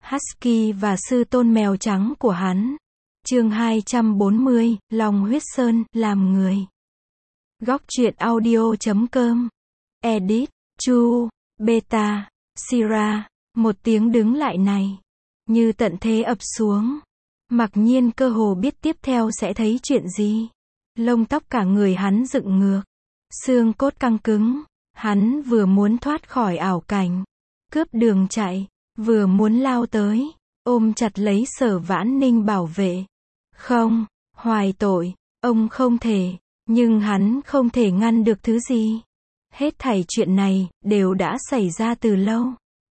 Husky và sư tôn mèo trắng của hắn. Chương 240, Lòng huyết sơn, làm người. Góc truyện audio.com. Edit, Chu, Beta, Sira. Một tiếng đứng lại này. Như tận thế ập xuống. Mặc nhiên cơ hồ biết tiếp theo sẽ thấy chuyện gì. Lông tóc cả người hắn dựng ngược. Xương cốt căng cứng. Hắn vừa muốn thoát khỏi ảo cảnh. Cướp đường chạy. Vừa muốn lao tới. Ôm chặt lấy Sở Vãn Ninh bảo vệ. Không, Hoài tội. Ông không thể. Nhưng hắn không thể ngăn được thứ gì. Hết thảy chuyện này, đều đã xảy ra từ lâu.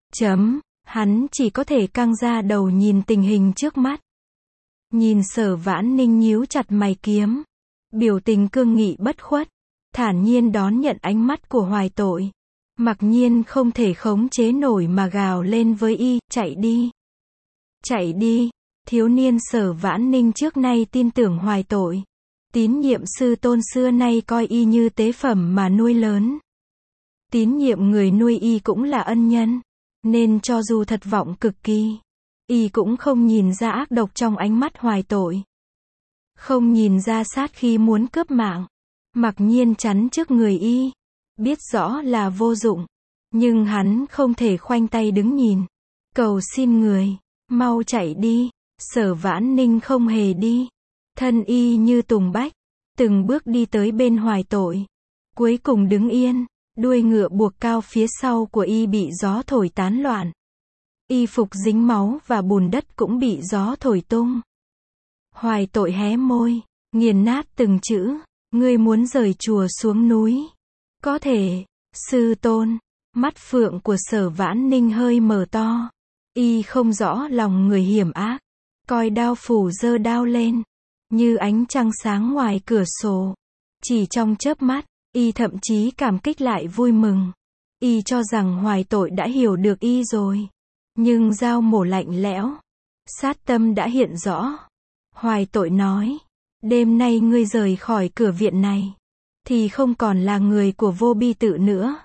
Hắn chỉ có thể căng ra đầu nhìn tình hình trước mắt. Nhìn Sở Vãn Ninh nhíu chặt mày kiếm. Biểu tình cương nghị bất khuất. Thản nhiên đón nhận ánh mắt của Hoài tội. Mặc nhiên không thể khống chế nổi mà gào lên với y, chạy đi. Chạy đi. Thiếu niên Sở Vãn Ninh trước nay tin tưởng Hoài tội. Tín nhiệm sư tôn xưa nay coi y như tế phẩm mà nuôi lớn. Tín nhiệm người nuôi y cũng là ân nhân. Nên cho dù thất vọng cực kỳ, y cũng không nhìn ra ác độc trong ánh mắt Hoài tội. Không nhìn ra sát khi muốn cướp mạng. Mặc nhiên chắn trước người y. Biết rõ là vô dụng. Nhưng hắn không thể khoanh tay đứng nhìn. Cầu xin người, mau chạy đi. Sở Vãn Ninh không hề đi. Thân y như tùng bách. Từng bước đi tới bên Hoài tội. Cuối cùng đứng yên. Đuôi ngựa buộc cao phía sau của y bị gió thổi tán loạn. Y phục dính máu và bùn đất cũng bị gió thổi tung. Hoài tội hé môi. Nghiền nát từng chữ. Ngươi muốn rời chùa xuống núi. Có thể. Sư tôn. Mắt phượng của Sở Vãn Ninh hơi mở to. Y không rõ lòng người hiểm ác. Coi đao phủ giơ đao lên. Như ánh trăng sáng ngoài cửa sổ. Chỉ trong chớp mắt, y thậm chí cảm kích lại vui mừng. Y cho rằng Hoài tội đã hiểu được y rồi. Nhưng dao mổ lạnh lẽo. Sát tâm đã hiện rõ. Hoài tội nói. Đêm nay ngươi rời khỏi cửa viện này. Thì không còn là người của Vô Bi Tự nữa.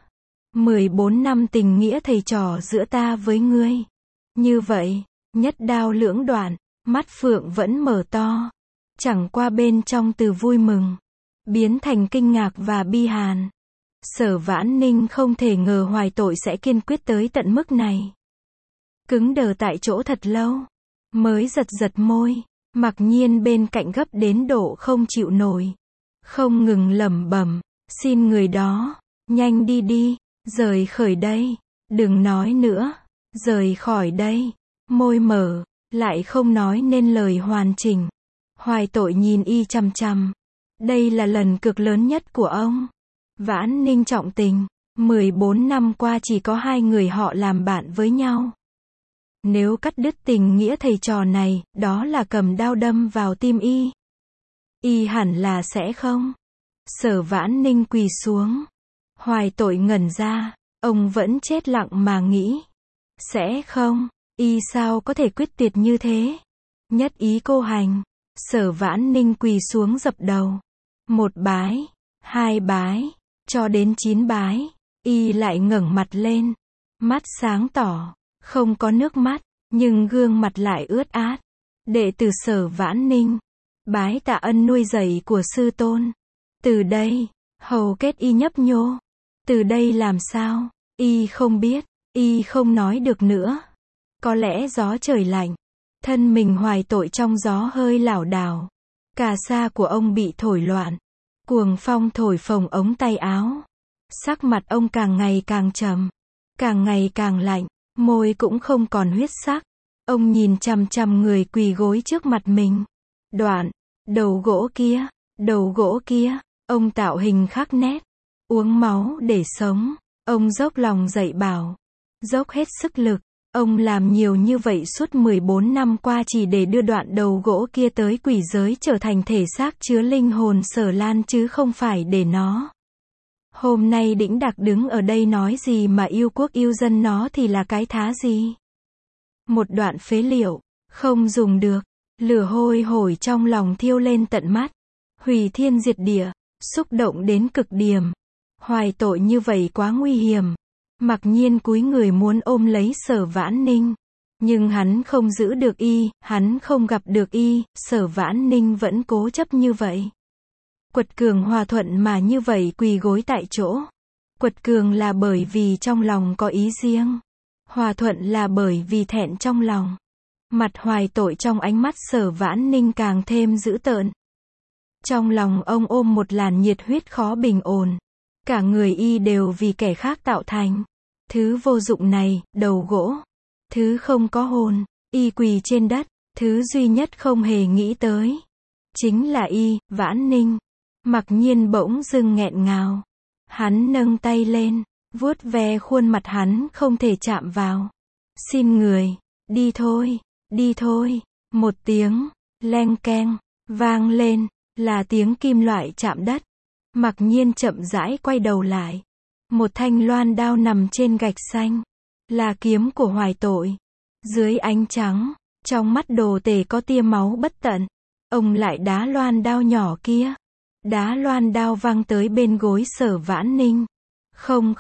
14 năm tình nghĩa thầy trò giữa ta với ngươi. Như vậy, nhất đao lưỡng đoạn. Mắt phượng vẫn mở to. Chẳng qua bên trong từ vui mừng. Biến thành kinh ngạc và bi hàn. Sở Vãn Ninh không thể ngờ Hoài tội sẽ kiên quyết tới tận mức này. Cứng đờ tại chỗ thật lâu. Mới giật giật môi. Mặc nhiên bên cạnh gấp đến độ không chịu nổi. Không ngừng lẩm bẩm. Xin người đó. Nhanh đi đi. Rời khỏi đây. Đừng nói nữa. Rời khỏi đây. Môi mở. Lại không nói nên lời hoàn chỉnh. Hoài tội nhìn y chằm chằm. Đây là lần cực lớn nhất của ông. Vãn Ninh trọng tình. 14 năm qua chỉ có hai người họ làm bạn với nhau. Nếu cắt đứt tình nghĩa thầy trò này, đó là cầm đao đâm vào tim y. Y hẳn là sẽ không. Sở Vãn Ninh quỳ xuống. Hoài tội ngẩn ra. Ông vẫn chết lặng mà nghĩ. Sẽ không. Y sao có thể quyết tuyệt như thế? Nhất ý cô hành. Sở Vãn Ninh quỳ xuống dập đầu. 1 bái. 2 bái. Cho đến 9 bái. Y lại ngẩng mặt lên. Mắt sáng tỏ. Không có nước mắt. Nhưng gương mặt lại ướt át. Đệ tử Sở Vãn Ninh. Bái tạ ân nuôi dạy của sư tôn. Từ đây. Hầu kết y nhấp nhô. Từ đây làm sao? Y không biết. Y không nói được nữa. Có lẽ gió trời lạnh. Thân mình Hoài tội trong gió hơi lảo đảo. Cà sa của ông bị thổi loạn. Cuồng phong thổi phồng ống tay áo. Sắc mặt ông càng ngày càng trầm. Càng ngày càng lạnh. Môi cũng không còn huyết sắc. Ông nhìn chằm chằm người quỳ gối trước mặt mình. Đoạn. Đầu gỗ kia. Đầu gỗ kia. Ông tạo hình khắc nét. Uống máu để sống. Ông dốc lòng dạy bảo. Dốc hết sức lực. Ông làm nhiều như vậy suốt 14 năm qua chỉ để đưa đoạn đầu gỗ kia tới quỷ giới trở thành thể xác chứa linh hồn Sở Lan chứ không phải để nó. Hôm nay đĩnh đạc đứng ở đây nói gì mà yêu quốc yêu dân nó thì là cái thá gì. Một đoạn phế liệu, không dùng được, lửa hôi hổi trong lòng thiêu lên tận mắt. Hủy thiên diệt địa, xúc động đến cực điểm. Hoài tội như vậy quá nguy hiểm. Mặc nhiên cúi người muốn ôm lấy Sở Vãn Ninh. Nhưng hắn không giữ được y, hắn không gặp được y, Sở Vãn Ninh vẫn cố chấp như vậy. Quật cường hòa thuận mà như vậy quỳ gối tại chỗ. Quật cường là bởi vì trong lòng có ý riêng. Hòa thuận là bởi vì thẹn trong lòng. Mặt hoài tội trong ánh mắt Sở Vãn Ninh càng thêm dữ tợn. Trong lòng ông ôm một làn nhiệt huyết khó bình ổn. Cả người y đều vì kẻ khác tạo thành. Thứ vô dụng này, đầu gỗ. Thứ không có hồn, y quỳ trên đất. Thứ duy nhất không hề nghĩ tới. Chính là y, Vãn Ninh. Mặc Nhiên bỗng dưng nghẹn ngào. Hắn nâng tay lên, vuốt ve khuôn mặt hắn không thể chạm vào. Xin người, đi thôi, đi thôi. Một tiếng, leng keng, vang lên, là tiếng kim loại chạm đất. Mặc Nhiên chậm rãi quay đầu lại. Một thanh loan đao nằm trên gạch xanh. Là kiếm của Hoài Tội. Dưới ánh trắng, trong mắt đồ tể có tia máu bất tận. Ông lại đá loan đao nhỏ kia. Đá loan đao văng tới bên gối Sở Vãn Ninh. Không,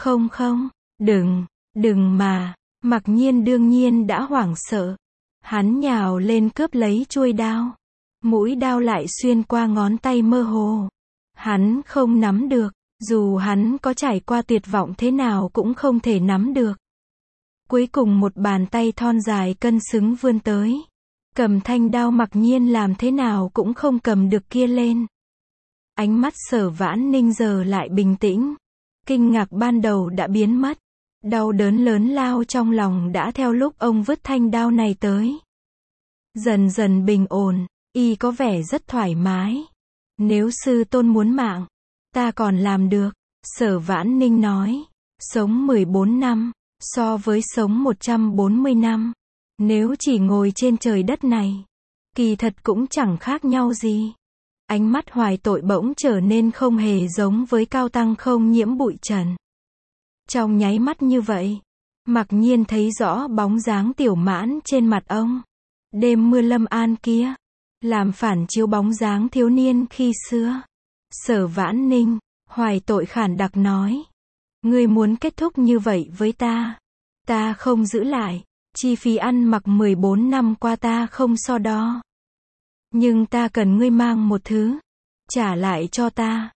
đừng mà. Mặc Nhiên đương nhiên đã hoảng sợ. Hắn nhào lên cướp lấy chuôi đao. Mũi đao lại xuyên qua ngón tay mơ hồ. Hắn không nắm được, dù hắn có trải qua tuyệt vọng thế nào cũng không thể nắm được. Cuối cùng một bàn tay thon dài cân xứng vươn tới. Cầm thanh đao Mặc Nhiên làm thế nào cũng không cầm được kia lên. Ánh mắt Sở Vãn Ninh giờ lại bình tĩnh. Kinh ngạc ban đầu đã biến mất. Đau đớn lớn lao trong lòng đã theo lúc ông vứt thanh đao này tới. Dần dần bình ổn, y có vẻ rất thoải mái. Nếu sư tôn muốn mạng, ta còn làm được. Sở Vãn Ninh nói. Sống 14 năm, so với sống 140 năm. Nếu chỉ ngồi trên trời đất này, kỳ thật cũng chẳng khác nhau gì. Ánh mắt Hoài Tội bỗng trở nên không hề giống với cao tăng không nhiễm bụi trần. Trong nháy mắt như vậy, Mặc Nhiên thấy rõ bóng dáng Tiểu Mãn trên mặt ông. Đêm mưa Lâm An kia, làm phản chiếu bóng dáng thiếu niên khi xưa. Sở Vãn Ninh, Hoài Tội khản đặc nói. Ngươi muốn kết thúc như vậy với ta. Ta không giữ lại. Chi phí ăn mặc 14 năm qua ta không so đo. Nhưng ta cần ngươi mang một thứ. Trả lại cho ta.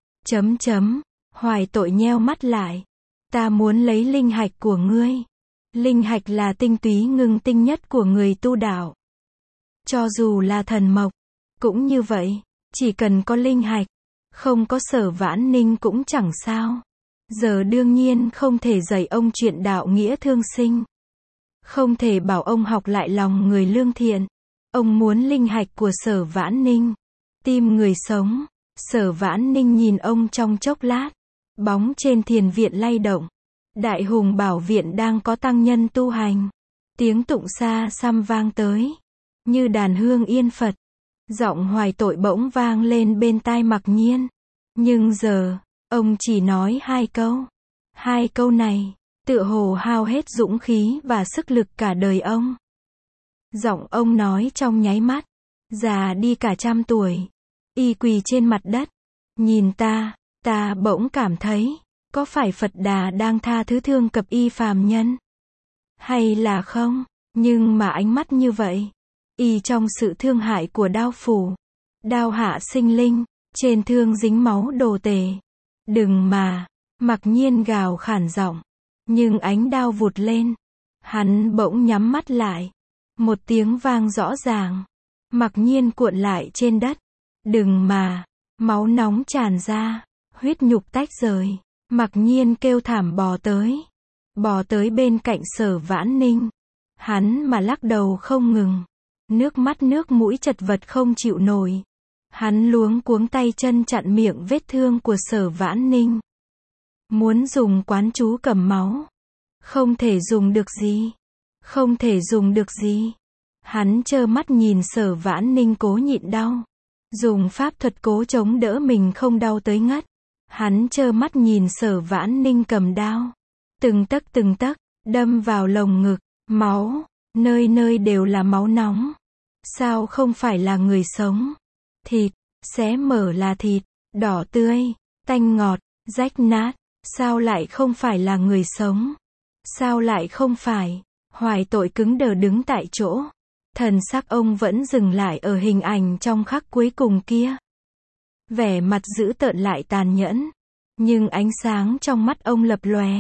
Hoài Tội nheo mắt lại. Ta muốn lấy linh hạch của ngươi. Linh hạch là tinh túy ngưng tinh nhất của người tu đạo. Cho dù là thần mộc, cũng như vậy. Chỉ cần có linh hạch, không có Sở Vãn Ninh cũng chẳng sao. Giờ đương nhiên không thể dạy ông chuyện đạo nghĩa thương sinh. Không thể bảo ông học lại lòng người lương thiện. Ông muốn linh hạch của Sở Vãn Ninh. Tim người sống. Sở Vãn Ninh nhìn ông trong chốc lát. Bóng trên thiền viện lay động. Đại Hùng Bảo Viện đang có tăng nhân tu hành. Tiếng tụng xa xăm vang tới. Như đàn hương yên Phật. Giọng Hoài Tội bỗng vang lên bên tai Mặc Nhiên. Nhưng giờ, ông chỉ nói 2 câu. 2 câu này, tựa hồ hao hết dũng khí và sức lực cả đời ông. Giọng ông nói trong nháy mắt. Già đi cả 100 tuổi. Y quỳ trên mặt đất. Nhìn ta bỗng cảm thấy, có phải Phật Đà đang tha thứ thương cập y phàm nhân? Hay là không? Nhưng mà ánh mắt như vậy, y trong sự thương hại của đao phủ. Đao hạ sinh linh, trên thương dính máu đồ tể. Đừng mà, Mặc Nhiên gào khản giọng. Nhưng ánh đao vụt lên. Hắn bỗng nhắm mắt lại. Một tiếng vang rõ ràng. Mặc Nhiên cuộn lại trên đất. Đừng mà, máu nóng tràn ra, huyết nhục tách rời. Mặc Nhiên kêu thảm bò tới bên cạnh Sở Vãn Ninh. Hắn mà lắc đầu không ngừng. Nước mắt nước mũi chật vật không chịu nổi. Hắn luống cuống tay chân chặn miệng vết thương của Sở Vãn Ninh. Muốn dùng quán chú cầm máu. Không thể dùng được gì. Hắn trơ mắt nhìn Sở Vãn Ninh cố nhịn đau. Dùng pháp thuật cố chống đỡ mình không đau tới ngất. Hắn trơ mắt nhìn Sở Vãn Ninh cầm đao. Từng tấc, đâm vào lồng ngực. Máu, nơi nơi đều là máu nóng. Sao không phải là người sống? Thịt, xé mở là thịt, đỏ tươi, tanh ngọt, rách nát. Sao lại không phải là người sống? Sao lại không phải? Hoài Tội cứng đờ đứng tại chỗ. Thần sắc ông vẫn dừng lại ở hình ảnh trong khắc cuối cùng kia. Vẻ mặt dữ tợn lại tàn nhẫn. Nhưng ánh sáng trong mắt ông lập lòe.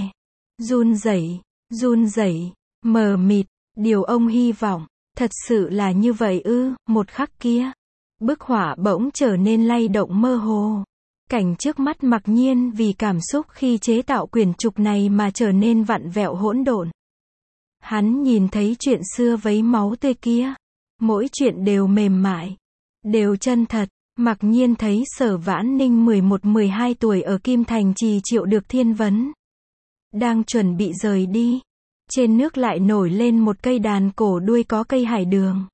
Run rẩy, mờ mịt. Điều ông hy vọng, thật sự là như vậy ư? Một khắc kia, bức họa bỗng trở nên lay động mơ hồ. Cảnh trước mắt mặc nhiên vì cảm xúc khi chế tạo quyển trục này mà trở nên vặn vẹo hỗn độn. Hắn nhìn thấy chuyện xưa vấy máu tươi kia. Mỗi chuyện đều mềm mại, đều chân thật. Mặc nhiên thấy Sở Vãn Ninh 11-12 tuổi ở Kim Thành Trì triệu được thiên vấn. Đang chuẩn bị rời đi. Trên nước lại nổi lên một cây đàn cổ đuôi có cây hải đường.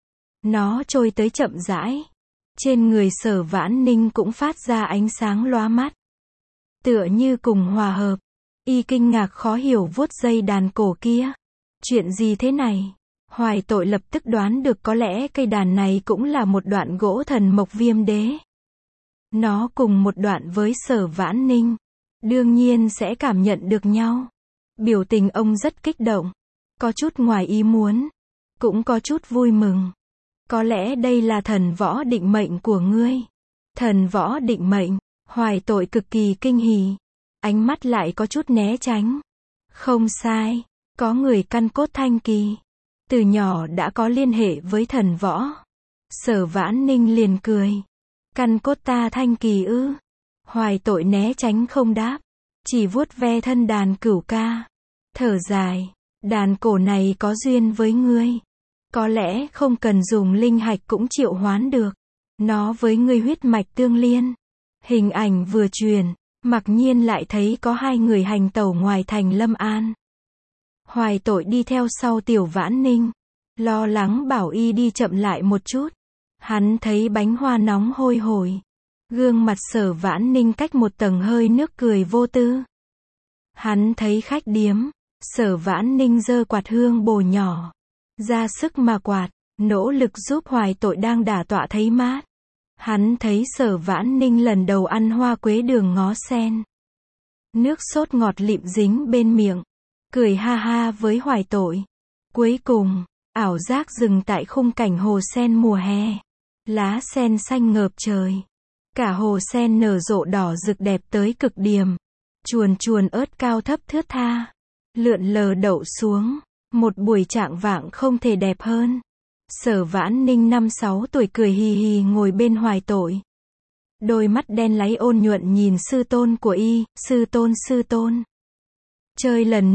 Nó trôi tới chậm rãi. Trên người Sở Vãn Ninh cũng phát ra ánh sáng lóa mắt. Tựa như cùng hòa hợp. Y kinh ngạc khó hiểu vuốt dây đàn cổ kia. Chuyện gì thế này? Hoài Tội lập tức đoán được có lẽ cây đàn này cũng là một đoạn gỗ thần mộc Viêm Đế. Nó cùng một đoạn với Sở Vãn Ninh. Đương nhiên sẽ cảm nhận được nhau. Biểu tình ông rất kích động. Có chút ngoài ý muốn. Cũng có chút vui mừng. Có lẽ đây là thần võ định mệnh của ngươi. Thần võ định mệnh. Hoài Tội cực kỳ kinh hỉ. Ánh mắt lại có chút né tránh. Không sai. Có người căn cốt thanh kỳ. Từ nhỏ đã có liên hệ với thần võ. Sở Vãn Ninh liền cười. Căn cốt ta thanh kỳ ư? Hoài Tội né tránh không đáp. Chỉ vuốt ve thân đàn cửu ca. Thở dài. Đàn cổ này có duyên với ngươi. Có lẽ không cần dùng linh hạch cũng triệu hoán được. Nó với ngươi huyết mạch tương liên. Hình ảnh vừa truyền. Mặc nhiên lại thấy có hai người hành tẩu ngoài thành Lâm An. Hoài Tội đi theo sau Tiểu Vãn Ninh. Lo lắng bảo y đi chậm lại một chút. Hắn thấy bánh hoa nóng hôi hổi. Gương mặt Sở Vãn Ninh cách một tầng hơi nước cười vô tư. Hắn thấy khách điếm. Sở Vãn Ninh giơ quạt hương bồ nhỏ. Ra sức mà quạt. Nỗ lực giúp Hoài Tội đang đả tọa thấy mát. Hắn thấy Sở Vãn Ninh lần đầu ăn hoa quế đường ngó sen. Nước sốt ngọt lịm dính bên miệng. Cười ha ha với Hoài Tội. Cuối cùng, ảo giác dừng tại khung cảnh hồ sen mùa hè. Lá sen xanh ngợp trời. Cả hồ sen nở rộ đỏ rực đẹp tới cực điểm. Chuồn chuồn ớt cao thấp thướt tha. Lượn lờ đậu xuống. Một buổi trạng vạng không thể đẹp hơn. Sở Vãn Ninh 5-6 tuổi cười hì hì ngồi bên Hoài Tội. Đôi mắt đen láy ôn nhuận nhìn sư tôn của y. Sư tôn. Chơi lần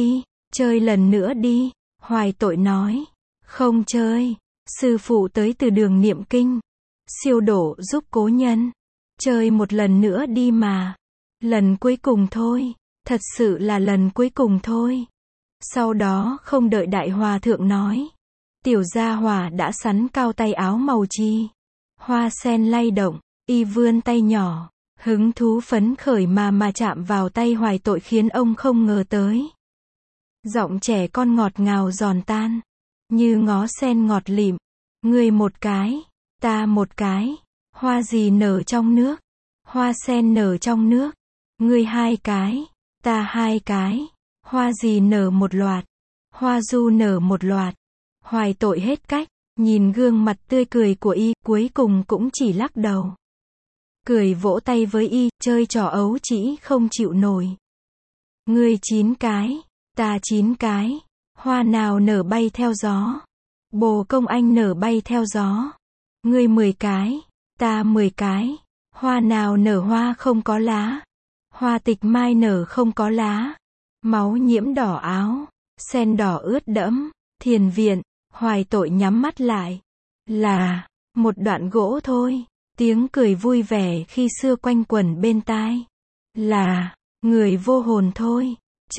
nữa đi. Hoài Tội nói. Không chơi. Sư phụ tới từ đường niệm kinh. Siêu độ giúp cố nhân. Chơi một lần nữa đi mà. Lần cuối cùng thôi. Thật sự là lần cuối cùng thôi. Sau đó không đợi đại hòa thượng nói. Tiểu gia hòa đã sắn cao tay áo màu chi. Hoa sen lay động. Y vươn tay nhỏ. Hứng thú phấn khởi mà chạm vào tay Hoài Tội khiến ông không ngờ tới. Giọng trẻ con ngọt ngào giòn tan. Như ngó sen ngọt lịm. Ngươi một cái. Ta một cái. Hoa gì nở trong nước. Hoa sen nở trong nước. Ngươi hai cái. Ta hai cái. Hoa gì nở một loạt. Hoa du nở một loạt. Hoài Tội hết cách. Nhìn gương mặt tươi cười của y. Cuối cùng cũng chỉ lắc đầu. Cười vỗ tay với y. Chơi trò ấu trĩ không chịu nổi. Ngươi 9 cái. Ta 9 cái. Hoa nào nở bay theo gió. Bồ công anh nở bay theo gió. Ngươi 10 cái. Ta 10 cái. Hoa nào nở hoa không có lá. Hoa tịch mai nở không có lá. Máu nhiễm đỏ áo. Sen đỏ ướt đẫm. Thiền viện. Hoài Tội nhắm mắt lại. Là một đoạn gỗ thôi. Tiếng cười vui vẻ khi xưa quanh quẩn bên tai. Là người vô hồn thôi.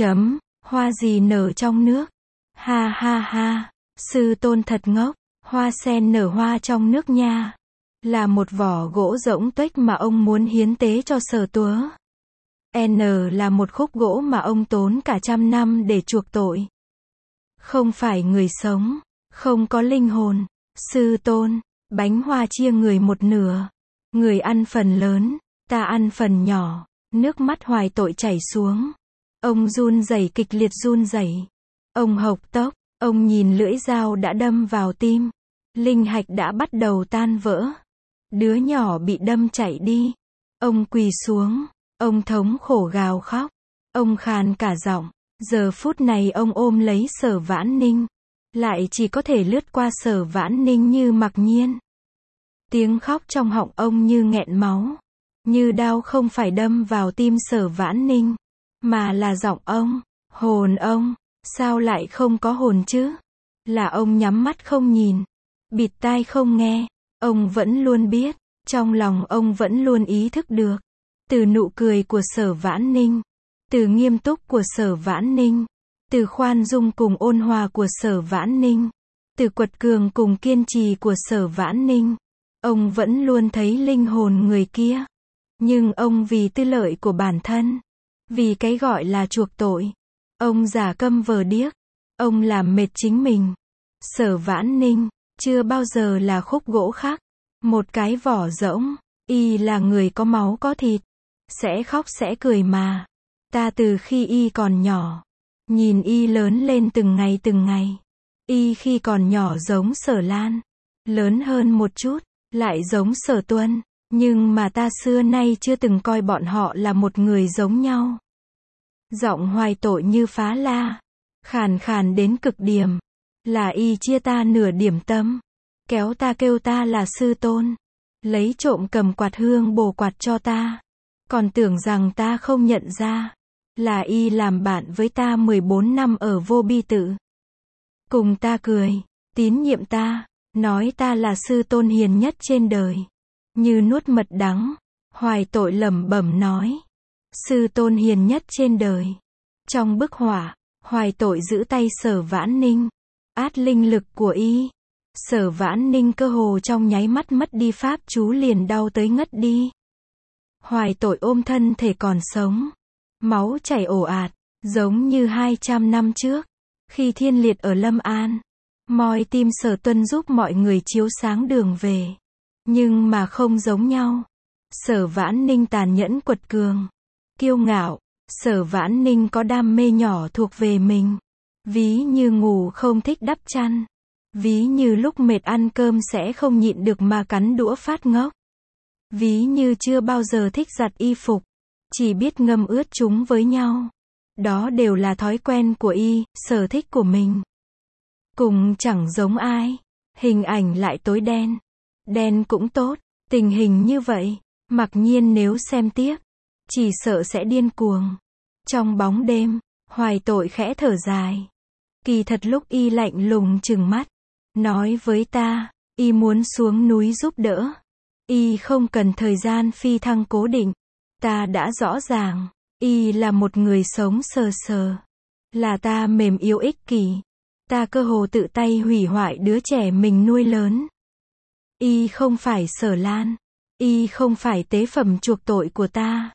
Hoa gì nở trong nước. Ha ha ha. Sư tôn thật ngốc. Hoa sen nở hoa trong nước nha. Là một vỏ gỗ rỗng tuếch mà ông muốn hiến tế cho Sở Túa. N là một khúc gỗ mà ông tốn cả 100 năm để chuộc tội. Không phải người sống. Không có linh hồn. Sư tôn. Bánh hoa chia người một nửa. Người ăn phần lớn. Ta ăn phần nhỏ. Nước mắt Hoài Tội chảy xuống. Ông run rẩy kịch liệt run rẩy. Ông hộc tốc, ông nhìn lưỡi dao đã đâm vào tim. Linh hạch đã bắt đầu tan vỡ. Đứa nhỏ bị đâm chạy đi. Ông quỳ xuống. Ông thống khổ gào khóc. Ông khàn cả giọng. Giờ phút này ông ôm lấy Sở Vãn Ninh. Lại chỉ có thể lướt qua Sở Vãn Ninh như mặc nhiên. Tiếng khóc trong họng ông như nghẹn máu. Như đao không phải đâm vào tim Sở Vãn Ninh. Mà là giọng ông. Hồn ông. Sao lại không có hồn chứ? Là ông nhắm mắt không nhìn. Bịt tai không nghe. Ông vẫn luôn biết. Trong lòng ông vẫn luôn ý thức được. Từ nụ cười của Sở Vãn Ninh. Từ nghiêm túc của Sở Vãn Ninh. Từ khoan dung cùng ôn hòa của Sở Vãn Ninh. Từ quật cường cùng kiên trì của Sở Vãn Ninh. Ông vẫn luôn thấy linh hồn người kia. Nhưng ông vì tư lợi của bản thân. Vì cái gọi là chuộc tội. Ông giả câm vờ điếc. Ông làm mệt chính mình. Sở Vãn Ninh chưa bao giờ là khúc gỗ khắc. Một cái vỏ rỗng. Y là người có máu có thịt. Sẽ khóc sẽ cười mà. Ta từ khi Y còn nhỏ. Nhìn Y lớn lên từng ngày từng ngày. Y khi còn nhỏ giống Sở Lan. Lớn hơn một chút. Lại giống Sở Tuân. Nhưng mà ta xưa nay chưa từng coi bọn họ là một người giống nhau. Giọng hoài tội như phá la. Khàn khàn đến cực điểm. Là Y chia ta nửa điểm tâm. Kéo ta kêu ta là sư tôn. Lấy trộm cầm quạt hương bổ quạt cho ta. Còn tưởng rằng ta không nhận ra. Là Y làm bạn với ta 14 năm ở Vô Bi Tự. Cùng ta cười. Tín nhiệm ta. Nói ta là sư tôn hiền nhất trên đời. Như nuốt mật đắng. Hoài tội lẩm bẩm nói. Sư tôn hiền nhất trên đời. Trong bức họa, hoài tội giữ tay Sở Vãn Ninh. Át linh lực của Y. Sở Vãn Ninh cơ hồ trong nháy mắt mất đi pháp chú liền đau tới ngất đi. Hoài tội ôm thân thể còn sống. Máu chảy ồ ạt, giống như 200 năm trước. Khi Thiên Liệt ở Lâm An. Moi tim Sở Tuân giúp mọi người chiếu sáng đường về. Nhưng mà không giống nhau. Sở Vãn Ninh tàn nhẫn quật cường. Kiêu ngạo. Sở Vãn Ninh có đam mê nhỏ thuộc về mình. Ví như ngủ không thích đắp chăn. Ví như lúc mệt ăn cơm sẽ không nhịn được mà cắn đũa phát ngốc. Ví như chưa bao giờ thích giặt y phục. Chỉ biết ngâm ướt chúng với nhau. Đó đều là thói quen của Y, sở thích của mình. Cùng chẳng giống ai. Hình ảnh lại tối đen. Đen cũng tốt. Tình hình như vậy. Mặc nhiên nếu xem tiếp. Chỉ sợ sẽ điên cuồng. Trong bóng đêm. Hoài tội khẽ thở dài. Kỳ thật lúc Y lạnh lùng trừng mắt. Nói với ta. Y muốn xuống núi giúp đỡ. Y không cần thời gian phi thăng cố định. Ta đã rõ ràng. Y là một người sống sờ sờ. Là ta mềm yếu ích kỷ. Ta cơ hồ tự tay hủy hoại đứa trẻ mình nuôi lớn. Y không phải Sở Lan. Y không phải tế phẩm chuộc tội của ta.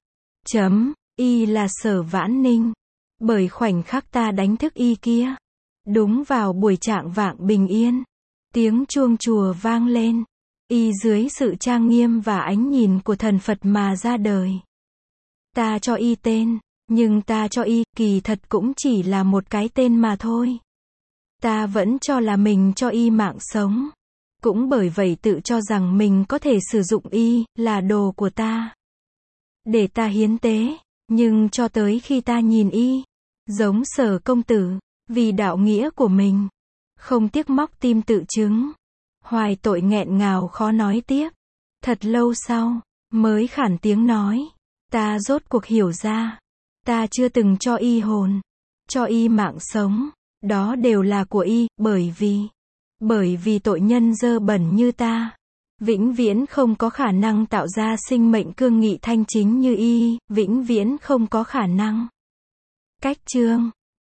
Y là Sở Vãn Ninh. Bởi khoảnh khắc ta đánh thức Y kia. Đúng vào buổi trạng vạng bình yên. Tiếng chuông chùa vang lên. Y dưới sự trang nghiêm và ánh nhìn của thần Phật mà ra đời. Ta cho Y tên. Nhưng ta cho Y kỳ thật cũng chỉ là một cái tên mà thôi. Ta vẫn cho là mình cho Y mạng sống. Cũng bởi vậy tự cho rằng mình có thể sử dụng Y, là đồ của ta. Để ta hiến tế. Nhưng cho tới khi ta nhìn Y, giống Sở công tử, vì đạo nghĩa của mình, không tiếc móc tim tự chứng. Hoài tội nghẹn ngào khó nói tiếp. Thật lâu sau, mới khản tiếng nói. Ta rốt cuộc hiểu ra. Ta chưa từng cho Y hồn. Cho Y mạng sống. Đó đều là của Y, bởi vì tội nhân dơ bẩn như ta. Vĩnh viễn không có khả năng tạo ra sinh mệnh cương nghị thanh chính như Y, vĩnh viễn không có khả năng. Cách chương